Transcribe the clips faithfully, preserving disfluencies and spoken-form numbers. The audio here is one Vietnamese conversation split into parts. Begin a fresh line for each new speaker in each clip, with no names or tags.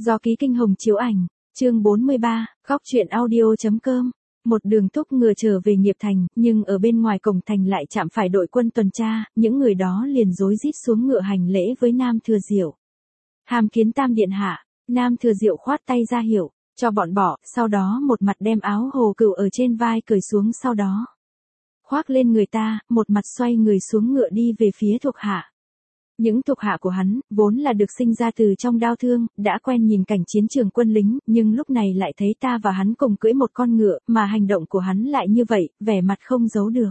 Do ký Kinh Hồng chiếu ảnh, chương bốn mươi ba, góc truyện audio.com. Một đường thúc ngựa trở về Nghiệp Thành, nhưng ở bên ngoài cổng thành lại chạm phải đội quân tuần tra, những người đó liền rối rít xuống ngựa hành lễ với Nam Thừa Diệu. Hàm kiến Tam điện hạ, Nam Thừa Diệu khoát tay ra hiệu, cho bọn bỏ, sau đó một mặt đem áo hồ cựu ở trên vai cởi xuống, sau đó khoác lên người ta, một mặt xoay người xuống ngựa đi về phía thuộc hạ. Những thuộc hạ của hắn, vốn là được sinh ra từ trong đao thương, đã quen nhìn cảnh chiến trường quân lính, nhưng lúc này lại thấy ta và hắn cùng cưỡi một con ngựa, mà hành động của hắn lại như vậy, vẻ mặt không giấu được.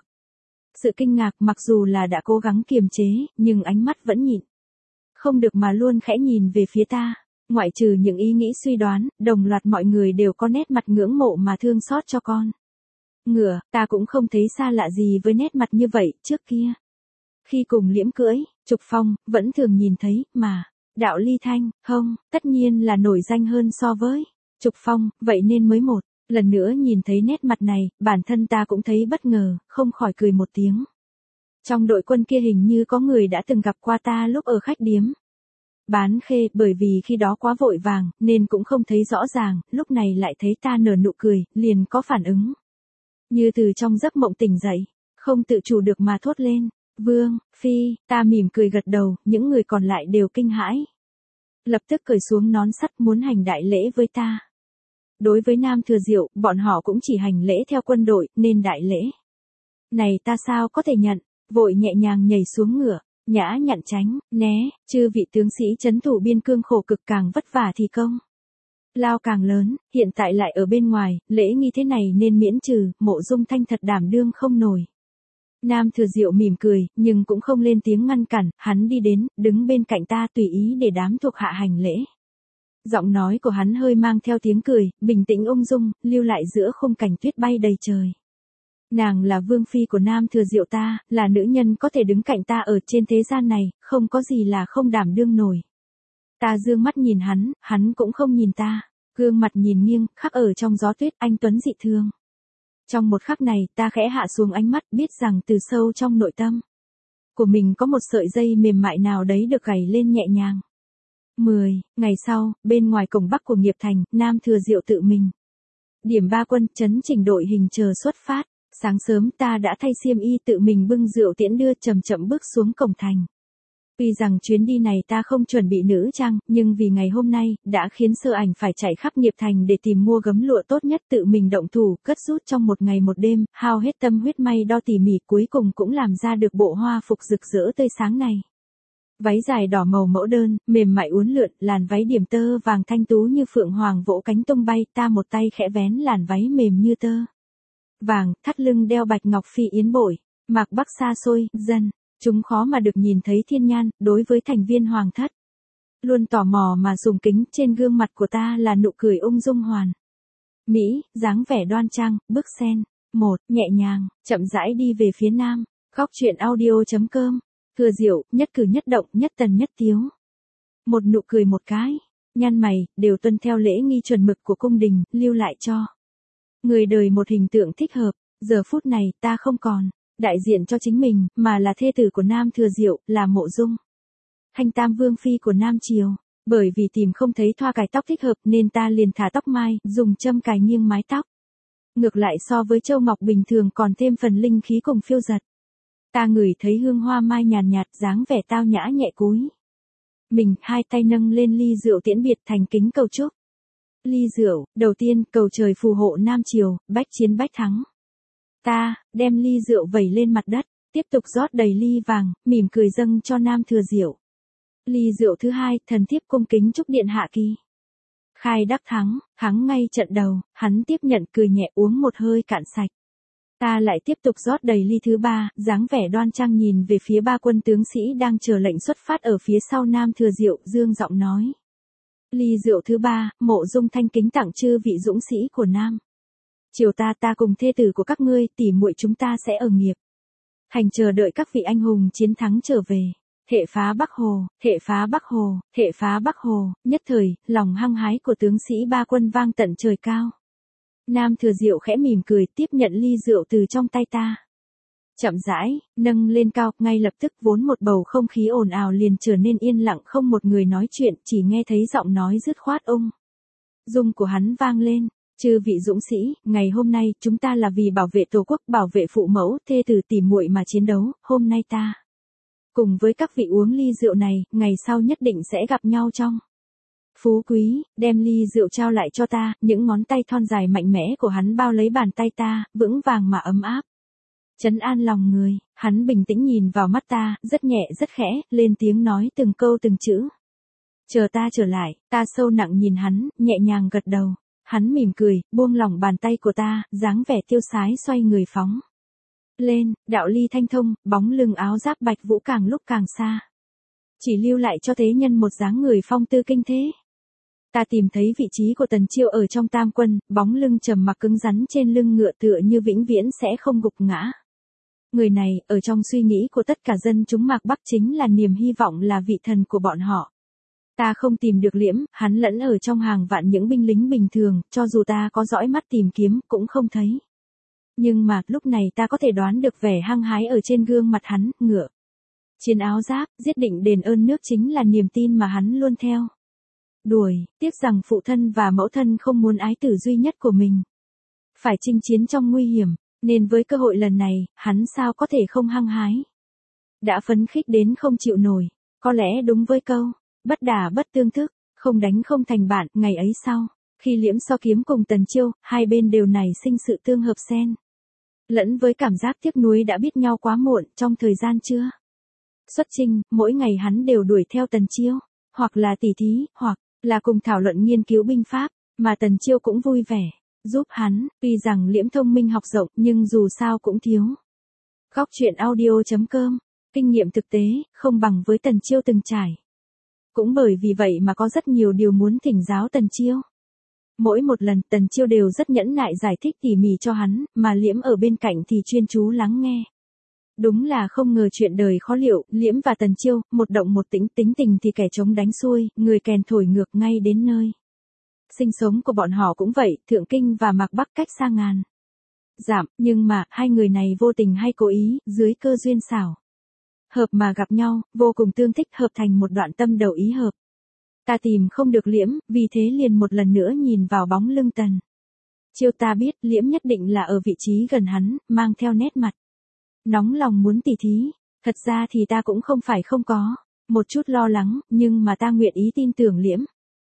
Sự kinh ngạc mặc dù là đã cố gắng kiềm chế, nhưng ánh mắt vẫn nhịn không được mà luôn khẽ nhìn về phía ta. Ngoại trừ những ý nghĩ suy đoán, đồng loạt mọi người đều có nét mặt ngưỡng mộ mà thương xót cho con ngựa, ta cũng không thấy xa lạ gì với nét mặt như vậy trước kia. Khi cùng Liễm cưỡi, Trục Phong, vẫn thường nhìn thấy, mà, Đạo Ly Thanh, không, tất nhiên là nổi danh hơn so với Trục Phong, vậy nên mới một lần nữa nhìn thấy nét mặt này, bản thân ta cũng thấy bất ngờ, không khỏi cười một tiếng. Trong đội quân kia hình như có người đã từng gặp qua ta lúc ở khách điếm Bán Khê, bởi vì khi đó quá vội vàng, nên cũng không thấy rõ ràng, lúc này lại thấy ta nở nụ cười, liền có phản ứng. Như từ trong giấc mộng tỉnh dậy, không tự chủ được mà thốt lên. Vương, Phi, ta mỉm cười gật đầu, những người còn lại đều kinh hãi. Lập tức cởi xuống nón sắt muốn hành đại lễ với ta. Đối với Nam Thừa Diệu, bọn họ cũng chỉ hành lễ theo quân đội, nên đại lễ này ta sao có thể nhận, vội nhẹ nhàng nhảy xuống ngựa, nhã nhặn tránh, né, chư vị tướng sĩ trấn thủ biên cương khổ cực càng vất vả thì công lao càng lớn, hiện tại lại ở bên ngoài, lễ nghi thế này nên miễn trừ, Mộ Dung Thanh thật đảm đương không nổi. Nam Thừa Diệu mỉm cười, nhưng cũng không lên tiếng ngăn cản, hắn đi đến, đứng bên cạnh ta tùy ý để đám thuộc hạ hành lễ. Giọng nói của hắn hơi mang theo tiếng cười, bình tĩnh ung dung, lưu lại giữa khung cảnh tuyết bay đầy trời. Nàng là vương phi của Nam Thừa Diệu ta, là nữ nhân có thể đứng cạnh ta ở trên thế gian này, không có gì là không đảm đương nổi. Ta dương mắt nhìn hắn, hắn cũng không nhìn ta, gương mặt nhìn nghiêng, khắc ở trong gió tuyết, anh tuấn dị thương. Trong một khắc này, ta khẽ hạ xuống ánh mắt, biết rằng từ sâu trong nội tâm của mình có một sợi dây mềm mại nào đấy được gảy lên nhẹ nhàng. Mười ngày sau, bên ngoài cổng bắc của Nghiệp Thành, Nam Thừa Diệu tự mình điểm ba quân, chấn chỉnh đội hình chờ xuất phát. Sáng sớm ta đã thay xiêm y tự mình bưng rượu tiễn đưa, chậm chậm bước xuống cổng thành. Tuy rằng chuyến đi này ta không chuẩn bị nữ trang, nhưng vì ngày hôm nay, đã khiến Sơ Ảnh phải chạy khắp Nghiệp Thành để tìm mua gấm lụa tốt nhất, tự mình động thủ, cất rút trong một ngày một đêm, hao hết tâm huyết may đo tỉ mỉ, cuối cùng cũng làm ra được bộ hoa phục rực rỡ tươi sáng này. Váy dài đỏ màu mẫu đơn, mềm mại uốn lượn, làn váy điểm tơ vàng thanh tú như phượng hoàng vỗ cánh tung bay, ta một tay khẽ vén làn váy mềm như tơ vàng, thắt lưng đeo bạch ngọc phi yến bội, mạc bắc xa xôi, dân. Chúng khó mà được nhìn thấy thiên nhan, đối với thành viên hoàng thất. Luôn tò mò mà dùng kính, trên gương mặt của ta là nụ cười ung dung hoàn mỹ, dáng vẻ đoan trang, bước sen. Một, nhẹ nhàng, chậm rãi đi về phía nam. Góc truyện audio.com. Thừa Diệu, nhất cử nhất động, nhất tần nhất tiếu. Một nụ cười một cái, nhăn mày, đều tuân theo lễ nghi chuẩn mực của cung đình, lưu lại cho người đời một hình tượng thích hợp. Giờ phút này, ta không còn đại diện cho chính mình, mà là thê tử của Nam Thừa Diệu, là Mộ Dung Thanh, tam vương phi của Nam Triều. Bởi vì tìm không thấy thoa cài tóc thích hợp nên ta liền thả tóc mai, dùng châm cài nghiêng mái tóc. Ngược lại so với châu ngọc bình thường còn thêm phần linh khí cùng phiêu dật. Ta ngửi thấy hương hoa mai nhàn nhạt, dáng vẻ tao nhã nhẹ cúi mình, hai tay nâng lên ly rượu tiễn biệt, thành kính cầu chúc. Ly rượu, đầu tiên, cầu trời phù hộ Nam Triều, bách chiến bách thắng. Ta, đem ly rượu vẩy lên mặt đất, tiếp tục rót đầy ly vàng, mỉm cười dâng cho Nam Thừa Diệu. Ly rượu thứ hai, thần thiếp cung kính chúc điện hạ kỳ khai đắc thắng, thắng ngay trận đầu, hắn tiếp nhận cười nhẹ uống một hơi cạn sạch. Ta lại tiếp tục rót đầy ly thứ ba, dáng vẻ đoan trang nhìn về phía ba quân tướng sĩ đang chờ lệnh xuất phát ở phía sau Nam Thừa Diệu, dương giọng nói. Ly rượu thứ ba, Mộ Dung Thanh kính tặng chư vị dũng sĩ của Nam Triều ta, ta cùng thê tử của các ngươi, tỉ muội chúng ta sẽ ở Nghiệp Thành chờ đợi các vị anh hùng chiến thắng trở về. Hệ phá Bắc Hồ, hệ phá Bắc Hồ, hệ phá Bắc Hồ. Nhất thời, lòng hăng hái của tướng sĩ ba quân vang tận trời cao. Nam Thừa Diệu khẽ mỉm cười, tiếp nhận ly rượu từ trong tay ta. Chậm rãi, nâng lên cao, ngay lập tức vốn một bầu không khí ồn ào liền trở nên yên lặng, không một người nói chuyện, chỉ nghe thấy giọng nói dứt khoát ung dung của hắn vang lên. Chư vị dũng sĩ, ngày hôm nay chúng ta là vì bảo vệ tổ quốc, bảo vệ phụ mẫu, thê tử tỉ muội mà chiến đấu, hôm nay ta cùng với các vị uống ly rượu này, ngày sau nhất định sẽ gặp nhau trong phú quý, đem ly rượu trao lại cho ta. Những ngón tay thon dài mạnh mẽ của hắn bao lấy bàn tay ta, vững vàng mà ấm áp, trấn an lòng người. Hắn bình tĩnh nhìn vào mắt ta, rất nhẹ rất khẽ, lên tiếng nói từng câu từng chữ. Chờ ta trở lại. Ta sâu nặng nhìn hắn, nhẹ nhàng gật đầu. Hắn mỉm cười, buông lỏng bàn tay của ta, dáng vẻ tiêu sái xoay người phóng lên. Đạo ly thanh thông, bóng lưng áo giáp bạch vũ càng lúc càng xa, chỉ lưu lại cho thế nhân một dáng người phong tư kinh thế. Ta tìm thấy vị trí của Tần Chiêu ở trong tam quân, bóng lưng trầm mặc cứng rắn trên lưng ngựa tựa như vĩnh viễn sẽ không gục ngã. Người này, ở trong suy nghĩ của tất cả dân chúng Mạc Bắc chính là niềm hy vọng, là vị thần của bọn họ. Ta không tìm được Liễm, hắn lẫn ở trong hàng vạn những binh lính bình thường, cho dù ta có dõi mắt tìm kiếm, cũng không thấy. Nhưng mà, lúc này ta có thể đoán được vẻ hăng hái ở trên gương mặt hắn. Ngựa chiến áo giáp, giết định đền ơn nước chính là niềm tin mà hắn luôn theo đuổi. Tiếc rằng phụ thân và mẫu thân không muốn ái tử duy nhất của mình phải chinh chiến trong nguy hiểm, nên với cơ hội lần này, hắn sao có thể không hăng hái. Đã phấn khích đến không chịu nổi, có lẽ đúng với câu bất đả bất tương thức, không đánh không thành bạn. Ngày ấy sau, khi Liễm so kiếm cùng Tần Chiêu, hai bên đều nảy sinh sự tương hợp xen lẫn với cảm giác tiếc nuối đã biết nhau quá muộn. Trong thời gian chưa xuất chinh, mỗi ngày hắn đều đuổi theo Tần Chiêu, hoặc là tỉ thí, hoặc là cùng thảo luận nghiên cứu binh pháp, mà Tần Chiêu cũng vui vẻ giúp hắn. Tuy rằng Liễm thông minh học rộng, nhưng dù sao cũng thiếu góc truyện audio chấm com kinh nghiệm thực tế, không bằng với Tần Chiêu từng trải. Cũng bởi vì vậy mà có rất nhiều điều muốn thỉnh giáo Tần Chiêu. Mỗi một lần, Tần Chiêu đều rất nhẫn nại giải thích tỉ mỉ cho hắn, mà Liễm ở bên cạnh thì chuyên chú lắng nghe. Đúng là không ngờ chuyện đời khó liệu. Liễm và Tần Chiêu, một động một tĩnh, tính tình thì kẻ trống đánh xuôi, người kèn thổi ngược. Ngay đến nơi sinh sống của bọn họ cũng vậy, Thượng Kinh và Mạc Bắc cách xa ngàn dặm, nhưng mà, hai người này vô tình hay cố ý, dưới cơ duyên xảo hợp mà gặp nhau, vô cùng tương thích, hợp thành một đoạn tâm đầu ý hợp. Ta tìm không được Liễm, vì thế liền một lần nữa nhìn vào bóng lưng Tần Chiêu. Ta biết, Liễm nhất định là ở vị trí gần hắn, mang theo nét mặt nóng lòng muốn tỉ thí. Thật ra thì ta cũng không phải không có một chút lo lắng, nhưng mà ta nguyện ý tin tưởng Liễm.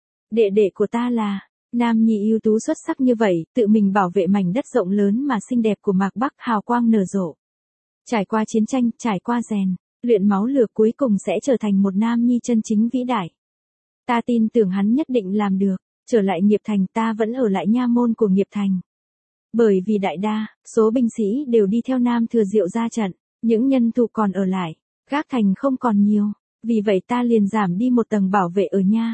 Đệ đệ của ta là nam nhi ưu tú xuất sắc như vậy, tự mình bảo vệ mảnh đất rộng lớn mà xinh đẹp của Mạc Bắc, hào quang nở rộ. Trải qua chiến tranh, trải qua rèn luyện máu lửa, cuối cùng sẽ trở thành một nam nhi chân chính vĩ đại. Ta tin tưởng hắn nhất định làm được. Trở lại Nghiệp Thành, ta vẫn ở lại nha môn của Nghiệp Thành. Bởi vì đại đa số binh sĩ đều đi theo Nam Thừa Diệu ra trận, những nhân thủ còn ở lại gác thành không còn nhiều, vì vậy ta liền giảm đi một tầng bảo vệ ở nha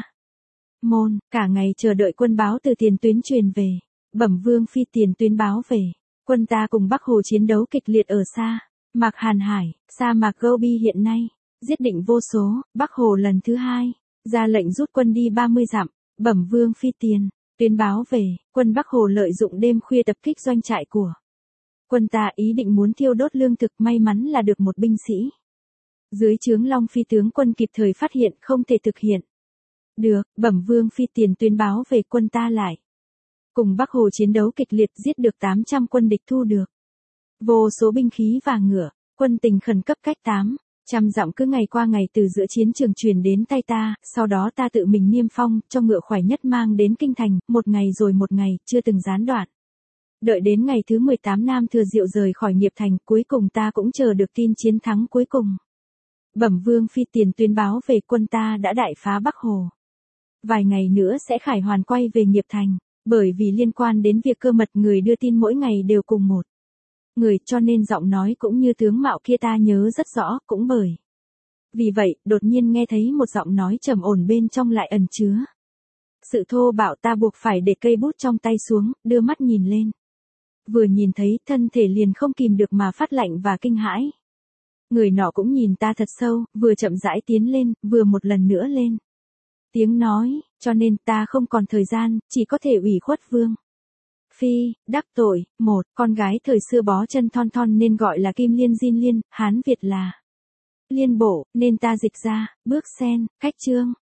môn, cả ngày chờ đợi quân báo từ tiền tuyến truyền về. Bẩm Vương Phi, tiền tuyến báo về, quân ta cùng Bắc Hồ chiến đấu kịch liệt ở xa Mạc Hàn Hải, sa mạc Gobi hiện nay, giết định vô số. Bắc Hồ lần thứ hai ra lệnh rút quân đi ba mươi dặm. Bẩm Vương Phi, tiền tuyến báo về, quân Bắc Hồ lợi dụng đêm khuya tập kích doanh trại của quân ta, ý định muốn thiêu đốt lương thực. May mắn là được một binh sĩ dưới trướng Long Phi tướng quân kịp thời phát hiện, không thể thực hiện được. Bẩm Vương Phi, tiền tuyến báo về, quân ta lại cùng Bắc Hồ chiến đấu kịch liệt, giết được tám trăm quân địch, thu được vô số binh khí và ngựa. Quân tình khẩn cấp cách tám trăm dặm cứ ngày qua ngày từ giữa chiến trường truyền đến tay ta, sau đó ta tự mình niêm phong, cho ngựa khỏe nhất mang đến kinh thành, một ngày rồi một ngày, chưa từng gián đoạn. Đợi đến ngày thứ mười tám Nam Thừa Diệu rời khỏi Nghiệp Thành, cuối cùng ta cũng chờ được tin chiến thắng cuối cùng. Bẩm Vương Phi, tiền tuyên báo về, quân ta đã đại phá Bắc Hồ. Vài ngày nữa sẽ khải hoàn quay về Nghiệp Thành, bởi vì liên quan đến việc cơ mật, người đưa tin mỗi ngày đều cùng một người, cho nên giọng nói cũng như tướng mạo kia ta nhớ rất rõ. Cũng bởi vì vậy, đột nhiên nghe thấy một giọng nói trầm ổn bên trong lại ẩn chứa sự thô bạo. Ta buộc phải để cây bút trong tay xuống, đưa mắt nhìn lên. Vừa nhìn thấy, thân thể liền không kìm được mà phát lạnh và kinh hãi. Người nọ cũng nhìn ta thật sâu, vừa chậm rãi tiến lên, vừa một lần nữa lên tiếng nói, cho nên ta không còn thời gian, chỉ có thể ủy khuất Vương Phi, đắc tội, một, con gái thời xưa bó chân thon thon nên gọi là Kim Liên Diên Liên, Hán Việt là Liên Bộ, nên ta dịch ra, bước sen, cách chương.